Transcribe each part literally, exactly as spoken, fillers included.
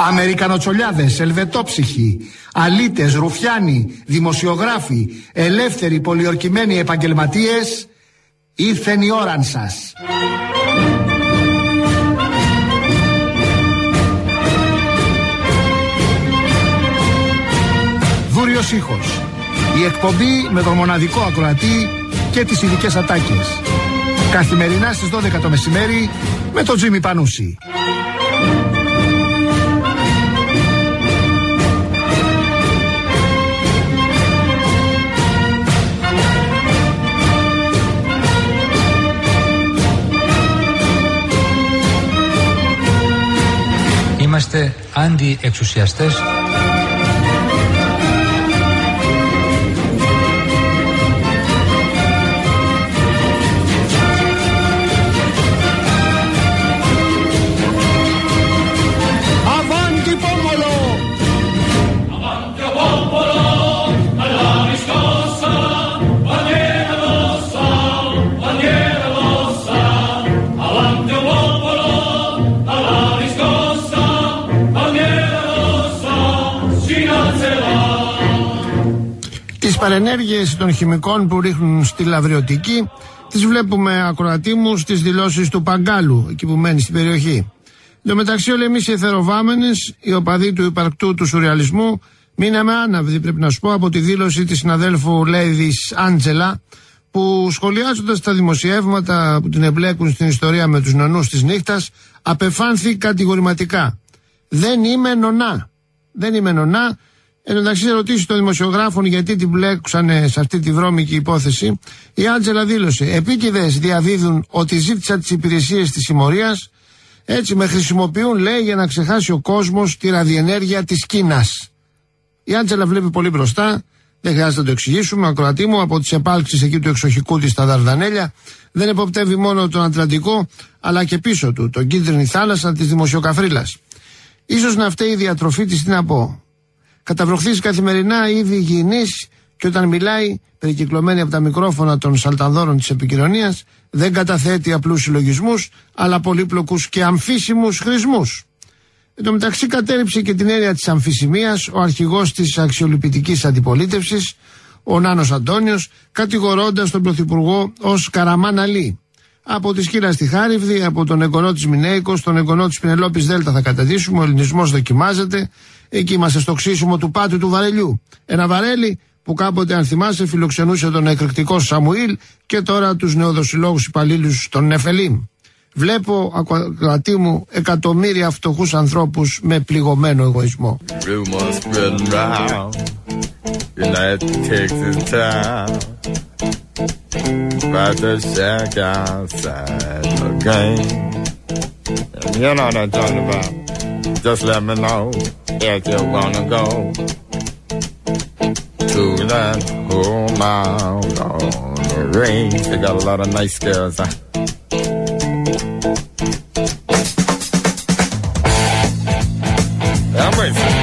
Αμερικανοτσολιάδες, ελβετόψυχοι, αλήτες, ρουφιάνοι, δημοσιογράφοι, ελεύθεροι πολιορκημένοι επαγγελματίες, ήρθεν η ώραν σας. Δούριος ήχος. Η εκπομπή με τον μοναδικό ακροατή και τις ειδικές ατάκες. Καθημερινά στις δώδεκα το μεσημέρι με τον Τζίμι Πανούση. Είμαστε αντιεξουσιαστές. Τις παρενέργειες των χημικών που ρίχνουν στη Λαβριωτική τις βλέπουμε, ακροατή μου, στις δηλώσεις του Παγκάλου, εκεί που μένει στην περιοχή. Εν τω μεταξύ, όλοι εμείς οι εθεροβάμενες, οι οπαδοί του υπαρκτού του σουρεαλισμού, μείναμε άναυδοι, πρέπει να σου πω, από τη δήλωση της συναδέλφου Λέιδης Άντζελα, που σχολιάζοντας τα δημοσιεύματα που την εμπλέκουν στην ιστορία με τους νονούς της νύχτας, απεφάνθη κατηγορηματικά. Δεν είμαι νονά. Δεν είμαι νονά. Εν τω μεταξύ, ερωτήσει των δημοσιογράφων γιατί την μπλέξανε σε αυτή τη βρώμικη υπόθεση, η Άντζελα δήλωσε: επίκηδες διαδίδουν ότι ζήτησα τις υπηρεσίες της συμμορίας, έτσι με χρησιμοποιούν, λέει, για να ξεχάσει ο κόσμος τη ραδιενέργεια της Κίνας. Η Άντζελα βλέπει πολύ μπροστά, δεν χρειάζεται να το εξηγήσουμε, ακροατή μου, από τις επάλξεις εκεί του εξοχικού της στα Δαρδανέλια. Δεν εποπτεύει μόνο τον Ατλαντικό, αλλά και πίσω του, τον κίτρινη θάλασσα της δημοσιοκαφρίλας. Ίσως να φταίει η διατροφή της, τι να πω. Καταβροχθείς καθημερινά, ήδη υγιεινής, και όταν μιλάει, περικυκλωμένη από τα μικρόφωνα των σαλτανδόρων της επικοινωνίας, δεν καταθέτει απλούς συλλογισμούς, αλλά πολύπλοκους και αμφίσιμους χρησμούς. Εν τω μεταξύ, κατέριψε και την έννοια της αμφισημίας ο αρχηγός της αξιολυπητικής αντιπολίτευσης, ο Νάνος Αντώνιος, κατηγορώντας τον Πρωθυπουργό ως Καραμάν Αλή. Από τη Σκύρα στη Χάριβδη, από τον εγγονό της Μινέικος, τον εγγονό της Πινελόπης Δέλτα θα καταδείσουμε, ο ελληνισμός δοκιμάζεται. Εκεί είμαστε στο ξύσιμο του πάτου του βαρελιού. Ένα βαρέλι που κάποτε, αν θυμάσαι, φιλοξενούσε τον εκρηκτικό Σαμουήλ και τώρα τους νεοδοσυλλόγους υπαλλήλους των Νεφελίμ. Βλέπω, ακροατή μου, εκατομμύρια φτωχούς ανθρώπους με πληγωμένο εγωισμό. Just let me know if you wanna go to that home out on the range. They got a lot of nice girls. Huh? I'm waiting.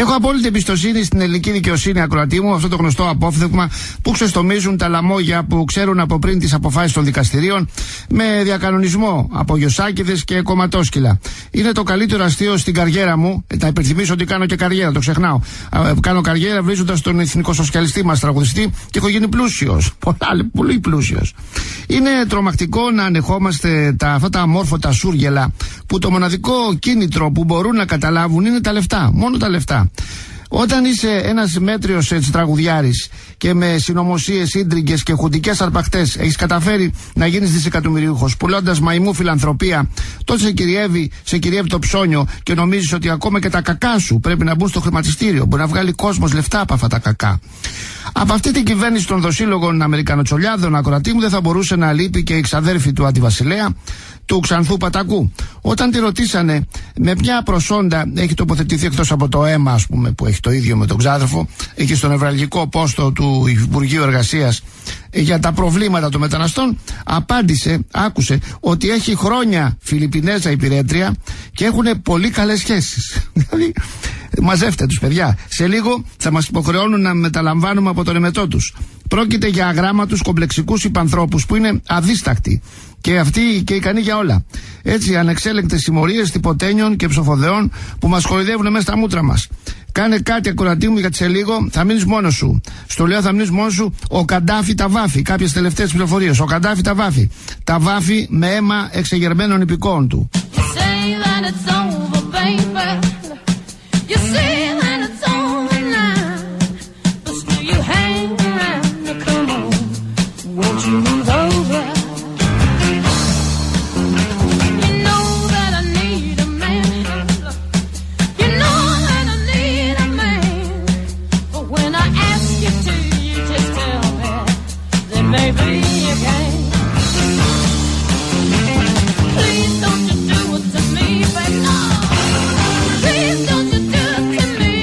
Έχω απόλυτη εμπιστοσύνη στην ελληνική δικαιοσύνη, ακροατή μου, αυτό το γνωστό απόφθεγμα που ξεστομίζουν τα λαμόγια που ξέρουν από πριν τις αποφάσεις των δικαστηρίων με διακανονισμό από γιοσάκηδες και κομματόσκυλα. Είναι το καλύτερο αστείο στην καριέρα μου. Ε, να υπενθυμίσω ότι κάνω και καριέρα, το ξεχνάω. Ε, κάνω καριέρα βρίζοντας τον εθνικοσοσιαλιστή μας τραγουδιστή και έχω γίνει πλούσιος. Πολύ πλούσιος. Είναι τρομακτικό να ανεχόμαστε τα, αυτά τα αμόρφωτα σούργελα που το μοναδικό κίνητρο που μπορούν να καταλάβουν είναι τα λεφτά. Μόνο τα λεφτά. Όταν είσαι ένας μέτριος έτσι τραγουδιάρης και με συνωμοσίες, ίντριγκες και χουντικές αρπαχτές έχεις καταφέρει να γίνεις δισεκατομμυριούχος πουλώντας μαϊμού φιλανθρωπία, τότε σε κυριεύει, σε κυριεύει το ψώνιο και νομίζεις ότι ακόμα και τα κακά σου πρέπει να μπουν στο χρηματιστήριο. Μπορεί να βγάλει κόσμος λεφτά από αυτά τα κακά. Από αυτή την κυβέρνηση των δοσύλλογων Αμερικανοτσολιάδων, ακροατή μου, δεν θα μπορούσε να λείπει και η ξαδέρφη του Αντιβασιλέα, του Ξανθού Πατακού. Όταν τη ρωτήσανε με ποια προσόντα έχει τοποθετηθεί εκτός από το αίμα, ας πούμε, που έχει το ίδιο με τον ξάδερφο, εκεί στο νευραλγικό πόστο του Υπουργείου Εργασίας για τα προβλήματα των μεταναστών, απάντησε, άκουσε, ότι έχει χρόνια Φιλιππινέζα υπηρέτρια και έχουν πολύ καλές σχέσεις. Δηλαδή, μαζεύτε τους, παιδιά. Σε λίγο θα μας υποχρεώνουν να μεταλαμβάνουμε από τον εμετό τους. Πρόκειται για αγράμματους κομπλεξικούς υπανθρώπους που είναι αδίστακτοι και αυτοί και ικανοί για όλα. Έτσι, ανεξέλεγκτες συμμορίες τυποτένιων και ψοφοδεών που μας χοηδεύουν μέσα στα μούτρα μας. Κάνε κάτι, ακροατή μου, γιατί σε λίγο θα μείνεις μόνος σου. Στο λέω θα μείνεις μόνος σου. Ο Καντάφη τα βάφει. Κάποιες τελευταίες πληροφορίες. Ο Καντάφη τα βάφει. Τα βάφει με αίμα εξεγερμένων υπηκόων του. Please don't you do it to me, but no. Please don't you do it to me.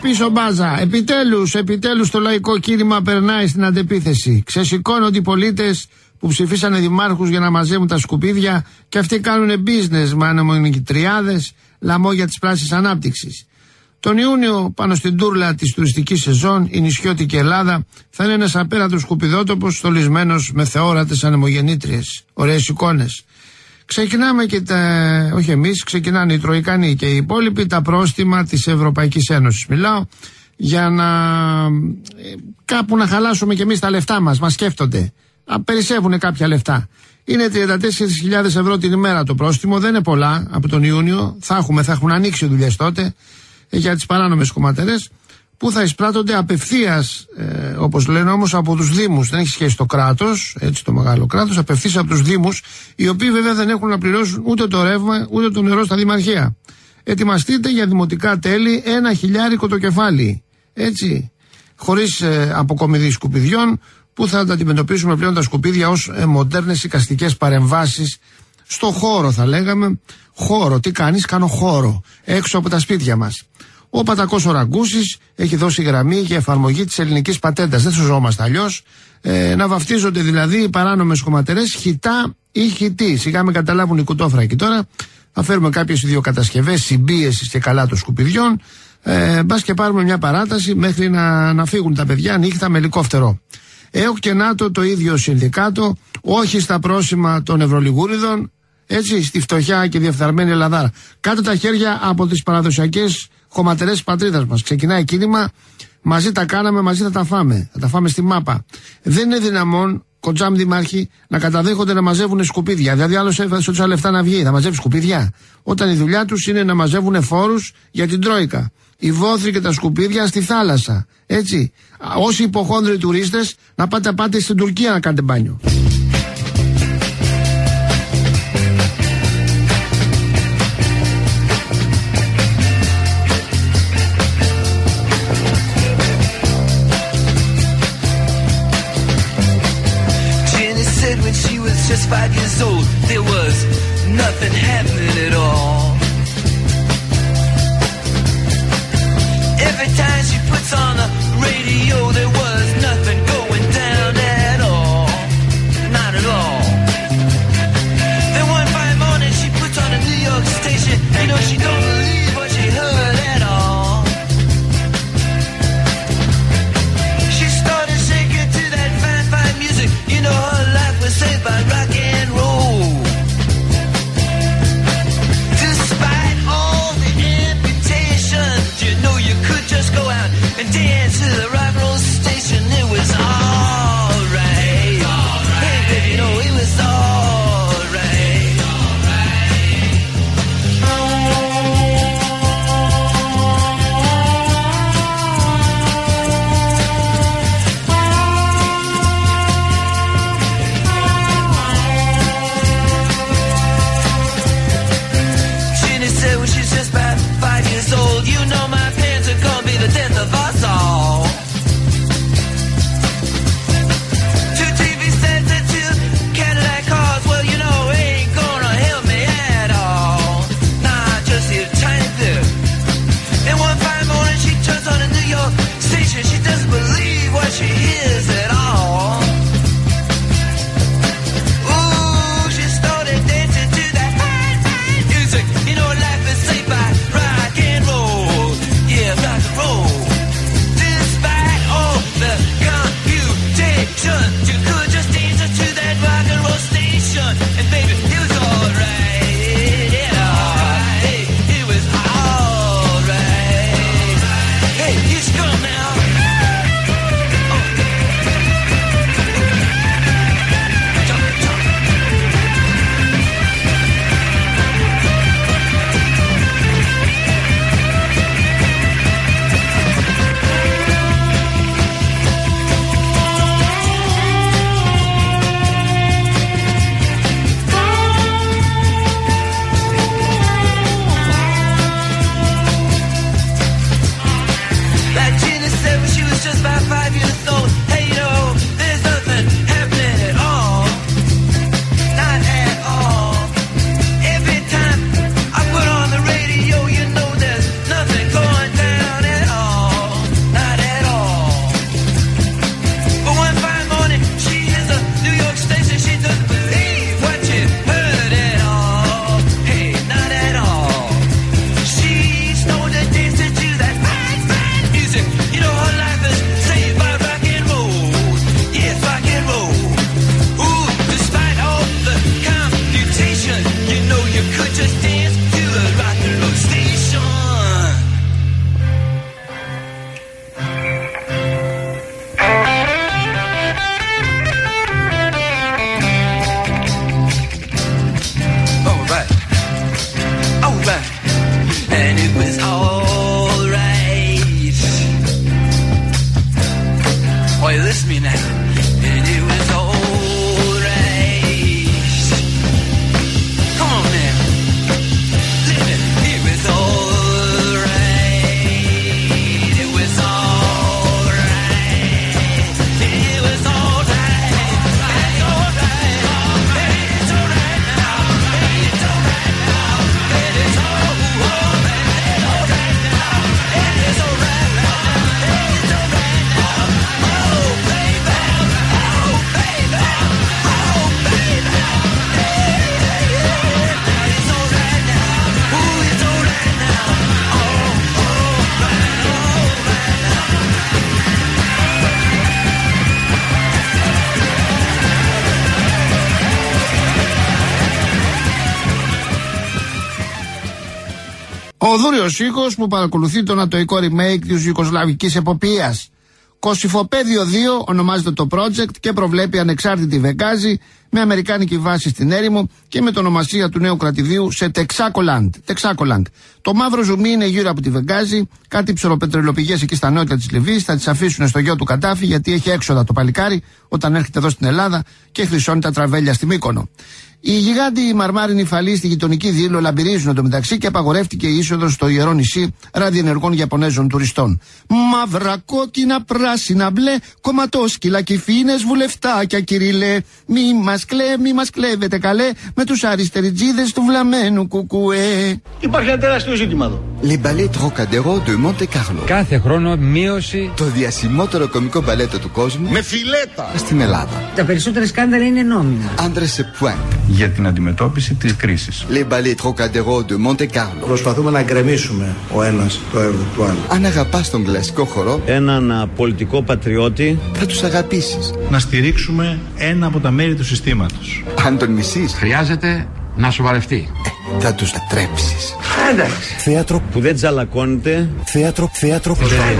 πίσω μπάζα. Επιτέλους, επιτέλους το λαϊκό κίνημα περνάει στην αντεπίθεση. Ξεσηκώνονται οι πολίτες που ψηφίσανε δημάρχους για να μαζεύουν τα σκουπίδια και αυτοί κάνουν business με ανεμονικητριάδες, λαμόγια της πράσινης ανάπτυξης. Τον Ιούνιο, πάνω στην τούρλα της τουριστικής σεζόν, η νησιώτικη Ελλάδα θα είναι ένας απέραντος σκουπιδότοπος στολισμένος με θεόρατες ανεμογεννήτριες. Ωραίες εικόνες. Ξεκινάμε και τα. Όχι εμείς, ξεκινάνε οι Τροϊκανοί και οι υπόλοιποι, τα πρόστιμα της Ευρωπαϊκής Ένωσης. Μιλάω για να. Κάπου να χαλάσουμε κι εμείς τα λεφτά μας. Μας σκέφτονται. Περισσεύουν κάποια λεφτά. Είναι τριάντα τέσσερις χιλιάδες ευρώ την ημέρα το πρόστιμο. Δεν είναι πολλά από τον Ιούνιο. Θα, έχουμε, θα έχουν ανοίξει δουλειές τότε για τις παράνομες κομματερές, που θα εισπράττονται απευθείας, ε, όπως λένε όμως, από τους Δήμους. Δεν έχει σχέση το κράτος, έτσι το μεγάλο κράτος, απευθείας από τους Δήμους, οι οποίοι βέβαια δεν έχουν να πληρώσουν ούτε το ρεύμα ούτε το νερό στα δημαρχία. Ετοιμαστείτε για δημοτικά τέλη ένα χιλιάρικο το κεφάλι. Έτσι, χωρίς ε, αποκομιδή σκουπιδιών, που θα τα αντιμετωπίσουμε πλέον τα σκουπίδια ως ε, μοντέρνες εικαστικές παρεμβάσεις στο χώρο, θα λέγαμε. Χώρο, τι κάνεις? Κάνω χώρο έξω από τα σπίτια μας. Ο Πατακός ο Ραγκούσης έχει δώσει γραμμή για εφαρμογή της ελληνικής πατέντας. Δεν σωζόμαστε αλλιώς. Ε, να βαφτίζονται δηλαδή οι παράνομες κομματερές χιτά ή χιτή. Σιγά με καταλάβουν οι κουτόφρακοι τώρα. Θα φέρουμε κάποιες ιδιοκατασκευές συμπίεσης και καλά των σκουπιδιών. Ε, μπας και πάρουμε μια παράταση μέχρι να, να φύγουν τα παιδιά νύχτα με ελικόπτερο. ΕΟΚ και ΝΑΤΟ το ίδιο συνδικάτο. Όχι στα πρόσημα των Ευρωλιγούριδων. Έτσι, στη φτωχιά και διεφθαρμένη Ελλάδα. Κάτω τα χέρια από τις παραδοσιακές χωματερές της πατρίδας μας. Ξεκινάει κίνημα, μαζί τα κάναμε, μαζί θα τα φάμε. Θα τα φάμε στη μάπα. Δεν είναι δυναμόν, κοντζάμ δημάρχοι, να καταδέχονται να μαζεύουν σκουπίδια. Δηλαδή, άλλος έφερε τόσα λεφτά να βγει, να μαζεύει σκουπίδια. Όταν η δουλειά τους είναι να μαζεύουν φόρους για την Τρόικα. Οι βόθροι και τα σκουπίδια στη θάλασσα. Έτσι. Όσοι υποχόνδροι τουρίστες, να πάτε, πάτε στην Τουρκία να κάνετε μπάνιο. Just five years old, there was nothing happening at all. Every time she puts on the radio, there was nothing going down at all. Not at all. Then one fine morning she puts on a New York station. You know she don't believe what she heard at all. She started shaking to that fine, fine music. You know her life was saved by rock and roll. Despite all the invitations, you know you could just go out and dance to the rock and roll station. It was alright. Hey baby, you know it was alright. Ginny said when she's just about five years old, you know my parents are gonna be the death of us all. listen to me now. And it was alright. Come on now. Listen, it was alright. It was alright. It was alright. It's alright. It's alright now. It's alright now. It's alright now. It's alright now. It's alright now. Oh baby, oh baby, oh baby. It's alright now. Ooh, it's alright now. Oh, alright, alright now. Ο Δούριος Ήχος που παρακολουθεί το νατοϊκό remake της Ιουγκοσλαβικής εποπίας. Κωσυφοπαίδιο δύο ονομάζεται το project και προβλέπει ανεξάρτητη Βεγγάζη με αμερικάνικη βάση στην έρημο και με την ονομασία του νέου κρατηδίου σε Τεξάκολαντ. Τεξάκολαντ. Το μαύρο ζουμί είναι γύρω από τη Βεγγάζη, κάτι ψωροπετρελοπηγές εκεί στα νότια της Λιβύης θα τις αφήσουν στο γιο του Καντάφη γιατί έχει έξοδα το παλικάρι όταν έρχεται εδώ στην Ελλάδα και χρυσώνει τα τραβέλια στη Μύκονο. Οι γιγάντιοι μαρμάρινοι φαλοί στη γειτονική Δήλο λαμπυρίζουν εντωμεταξύ και απαγορεύτηκε η είσοδος στο ιερό νησί ραδιενεργών Ιαπωνέζων τουριστών. Μαύρα, κόκκινα, πράσινα, μπλε, κομματόσκυλα, κυφίνες, βουλευτάκια, κυριλέ. Μη μας κλέ, μη μας κλέβετε καλέ, με τους αριστεριτζίδες του βλαμμένου κουκουέ. Υπάρχει ένα τεράστιο ζήτημα εδώ. Les ballets Trocadéro de Monte Carlo. Κάθε χρόνο μείωση. Το διασημότερο κομικό μπαλέτο του κόσμου. Με φιλέτα. Στην Ελλάδα. Τα περισσότερα σκάνδαλα είναι νόμιμα. Άντρες σε πουάν. Για την αντιμετώπιση της κρίσης. Les ballets Trocadéro de Monte Carlo. Προσπαθούμε να γκρεμίσουμε ο ένας το έργο του άλλου. Αν αγαπάς τον κλασικό χορό, έναν πολιτικό πατριώτη, θα τους αγαπήσεις. Να στηρίξουμε ένα από τα μέρη του συστήματος. Αν τον μισείς, Χρειάζεται να σοβαρευτεί. ε, θα τους λατρέψεις. Εντάξει. θέατρο που δεν τζαλακώνεται, θέατρο, θέατρο που δεν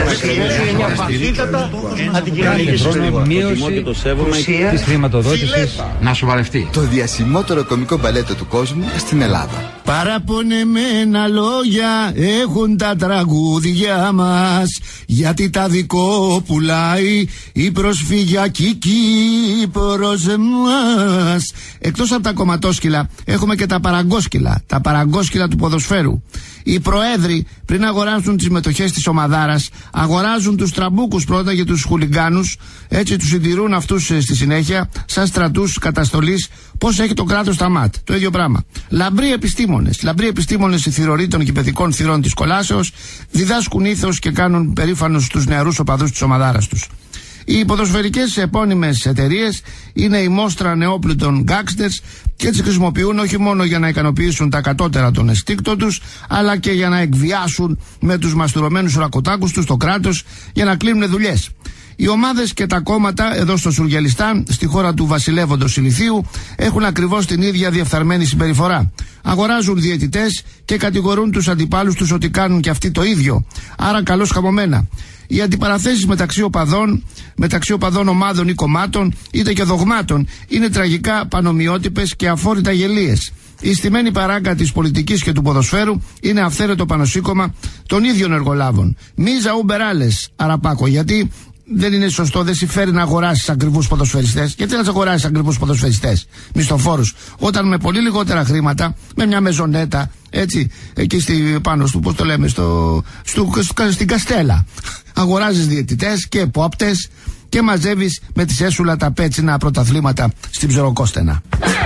Κάθε χρόνο μείωση της χρηματοδότησης να σοβαρευτεί. Το διασημότερο κομικό μπαλέτο του κόσμου στην Ελλάδα. Παραπονεμένα λόγια έχουν τα τραγούδια μας, γιατί τα δικό πουλάει η προσφυγιακή Κύπρος μας. Εκτός από τα κομματόσκυλα έχουμε και τα παραγκόσκυλα, τα παραγκόσκυλα του ποδοσφαίρου. Οι προέδροι πριν αγοράσουν τις μετοχές της ομαδάρας αγοράζουν τους τραμπούκους πρώτα για τους χουλιγκάνους, έτσι τους συντηρούν αυτούς στη συνέχεια σαν στρατούς καταστολής. Πώς έχει το κράτος τα ΜΑΤ, το ίδιο πράγμα. Λαμπροί επιστήμονες, λαμπροί επιστήμονες θηρορήτων και παιδικών θυρών της κολάσεως διδάσκουν ήθος και κάνουν περήφανους τους νεαρούς οπαδούς της ομαδάρας τους. Οι ποδοσφαιρικές επώνυμες εταιρείες είναι η μόστρα νεόπλουτων γκάξτερς και έτσι χρησιμοποιούν όχι μόνο για να ικανοποιήσουν τα κατώτερα των εστίκτων τους, αλλά και για να εκβιάσουν με τους μαστουρωμένους ρακοτάκους τους το κράτος για να κλείνουν δουλειές. Οι ομάδες και τα κόμματα εδώ στο Σουργελιστάν, στη χώρα του βασιλεύοντος ηλιθίου, έχουν ακριβώς την ίδια διεφθαρμένη συμπεριφορά. Αγοράζουν διαιτητές και κατηγορούν τους αντιπάλους τους ότι κάνουν και αυτοί το ίδιο. Άρα καλώς χαμωμένα. Οι αντιπαραθέσεις μεταξύ οπαδών, μεταξύ οπαδών ομάδων ή κομμάτων, είτε και δογμάτων, είναι τραγικά πανομοιότυπες και αφόρητα γελίες. Η στημένη παράγκα της πολιτικής και του ποδοσφαίρου είναι αυθαίρετο πανοσύκωμα των ίδιων εργολάβων. Μίζα ουμπεράλες, αραπάκο, γιατί δεν είναι σωστό, δεν συμφέρει να αγοράσεις ακριβούς ποδοσφαιριστές. Γιατί να αγοράσεις ακριβούς ποδοσφαιριστές, μισθοφόρους, όταν με πολύ λιγότερα χρήματα, με μια μεζονέτα, έτσι, εκεί στη, πάνω στο, πώς το λέμε, στο, στο, στο, στην Καστέλα, αγοράζεις διαιτητές και επόπτες και μαζεύεις με τη σέσουλα τα πέτσινα πρωταθλήματα στην Ψωροκόστενα.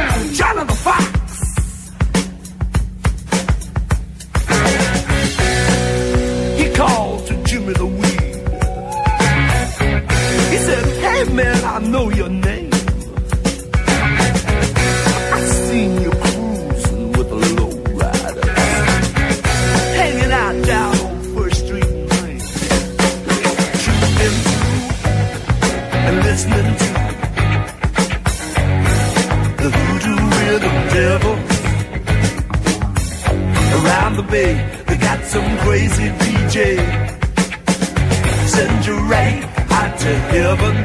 Man, I know your name. I seen you cruising with a low rider, hanging out down on First Street and Main, shooting and listening to the voodoo rhythm devil. Around the bay, they got some crazy D J. Send you right out to heaven.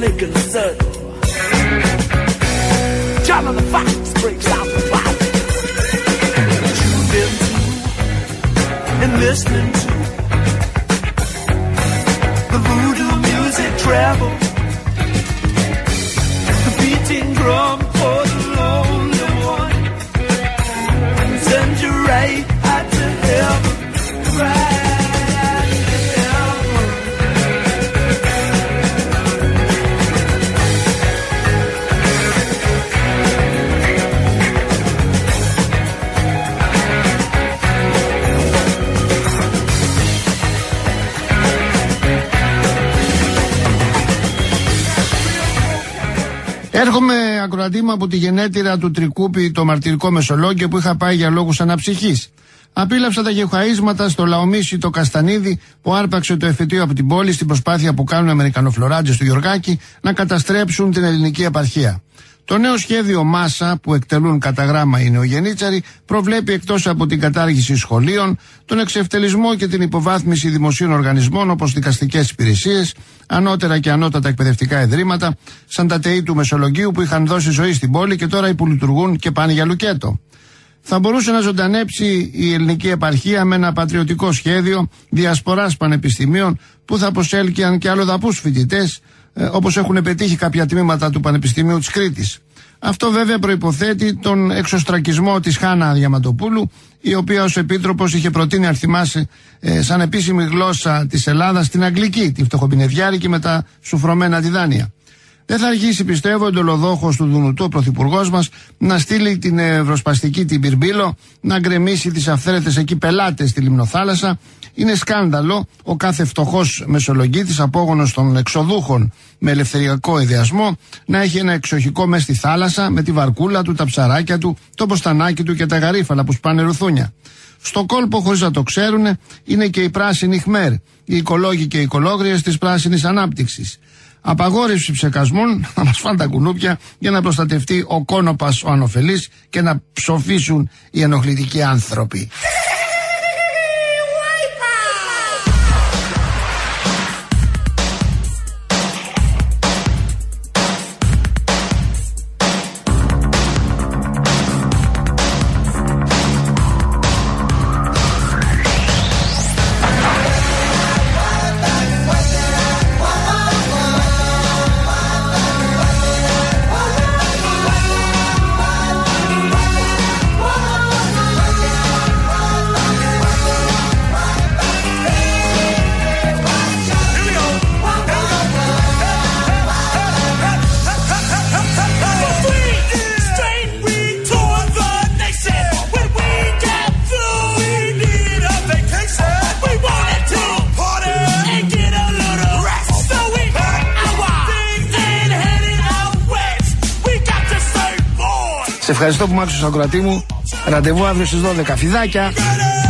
making a circle. John of the Fox breaks out the bottle. Tuned into and listening to the voodoo music travel. The beating drum for the lonely one. Send you right out to heaven. Right. Έρχομαι ακροατή μου από τη γενέτειρα του Τρικούπη, το μαρτυρικό Μεσολόγγιο που είχα πάει για λόγους αναψυχής. Απίλαυσα τα γεωχαΐσματα στο Λαομίσι το Καστανίδι που άρπαξε το εφετείο από την πόλη στην προσπάθεια που κάνουν οι Αμερικανοφλωράτζες του Γιωργάκη να καταστρέψουν την ελληνική επαρχία. Το νέο σχέδιο Μάσα που εκτελούν κατά γράμμα οι νεογεννίτσαροι προβλέπει εκτός από την κατάργηση σχολείων, τον εξευτελισμό και την υποβάθμιση δημοσίων οργανισμών όπως δικαστικές υπηρεσίες, ανώτερα και ανώτατα εκπαιδευτικά ιδρύματα, σαν τα ΤΕΗ του Μεσολογγίου που είχαν δώσει ζωή στην πόλη και τώρα υπολειτουργούν και πάνε για λουκέτο. Θα μπορούσε να ζωντανέψει η ελληνική επαρχία με ένα πατριωτικό σχέδιο διασποράς πανεπιστημίων που θα προσέλκυαν και αλλοδαπούς φοιτητές, όπως έχουν πετύχει κάποια τμήματα του Πανεπιστημίου της Κρήτης. Αυτό βέβαια προϋποθέτει τον εξωστρακισμό της Χάνα Διαματοπούλου, η οποία ως επίτροπος είχε προτείνει, αν θυμάσαι, ε, σαν επίσημη γλώσσα της Ελλάδας την αγγλική, τη φτωχοπινεδιάρικη με τα σουφρωμένα τη δάνεια. Δεν θα αργήσει, πιστεύω, ο εντολοδόχος του Δουνουτού, ο πρωθυπουργός μας, να στείλει την ευρωσπαστική την Πυρμπύλο, να γκρεμίσει τις αυθαίρετες εκεί πελάτες στη Λιμνοθάλασσα. Είναι σκάνδαλο ο κάθε φτωχός μεσολογγίτης, απόγονος των εξοδούχων με ελευθεριακό ιδεασμό, να έχει ένα εξοχικό μες στη θάλασσα με τη βαρκούλα του, τα ψαράκια του, το ποστανάκι του και τα γαρίφαλα που σπάνε ρουθούνια. Στο κόλπο, χωρίς να το ξέρουν, είναι και οι πράσινοι Χμέρ, οι οικολόγοι και οι οικολόγριες της πράσινης ανάπτυξης. Απαγόρευση ψεκασμών, να μας φάνε τα κουνούπια για να προστατευτεί ο κόνοπας ο ανοφελής και να ψοφήσουν οι ενοχλητικοί άνθρωποι. Σε ευχαριστώ που μ' άκουσες, ακροατή μου. Ραντεβού αύριο στις δώδεκα. Φιδάκια!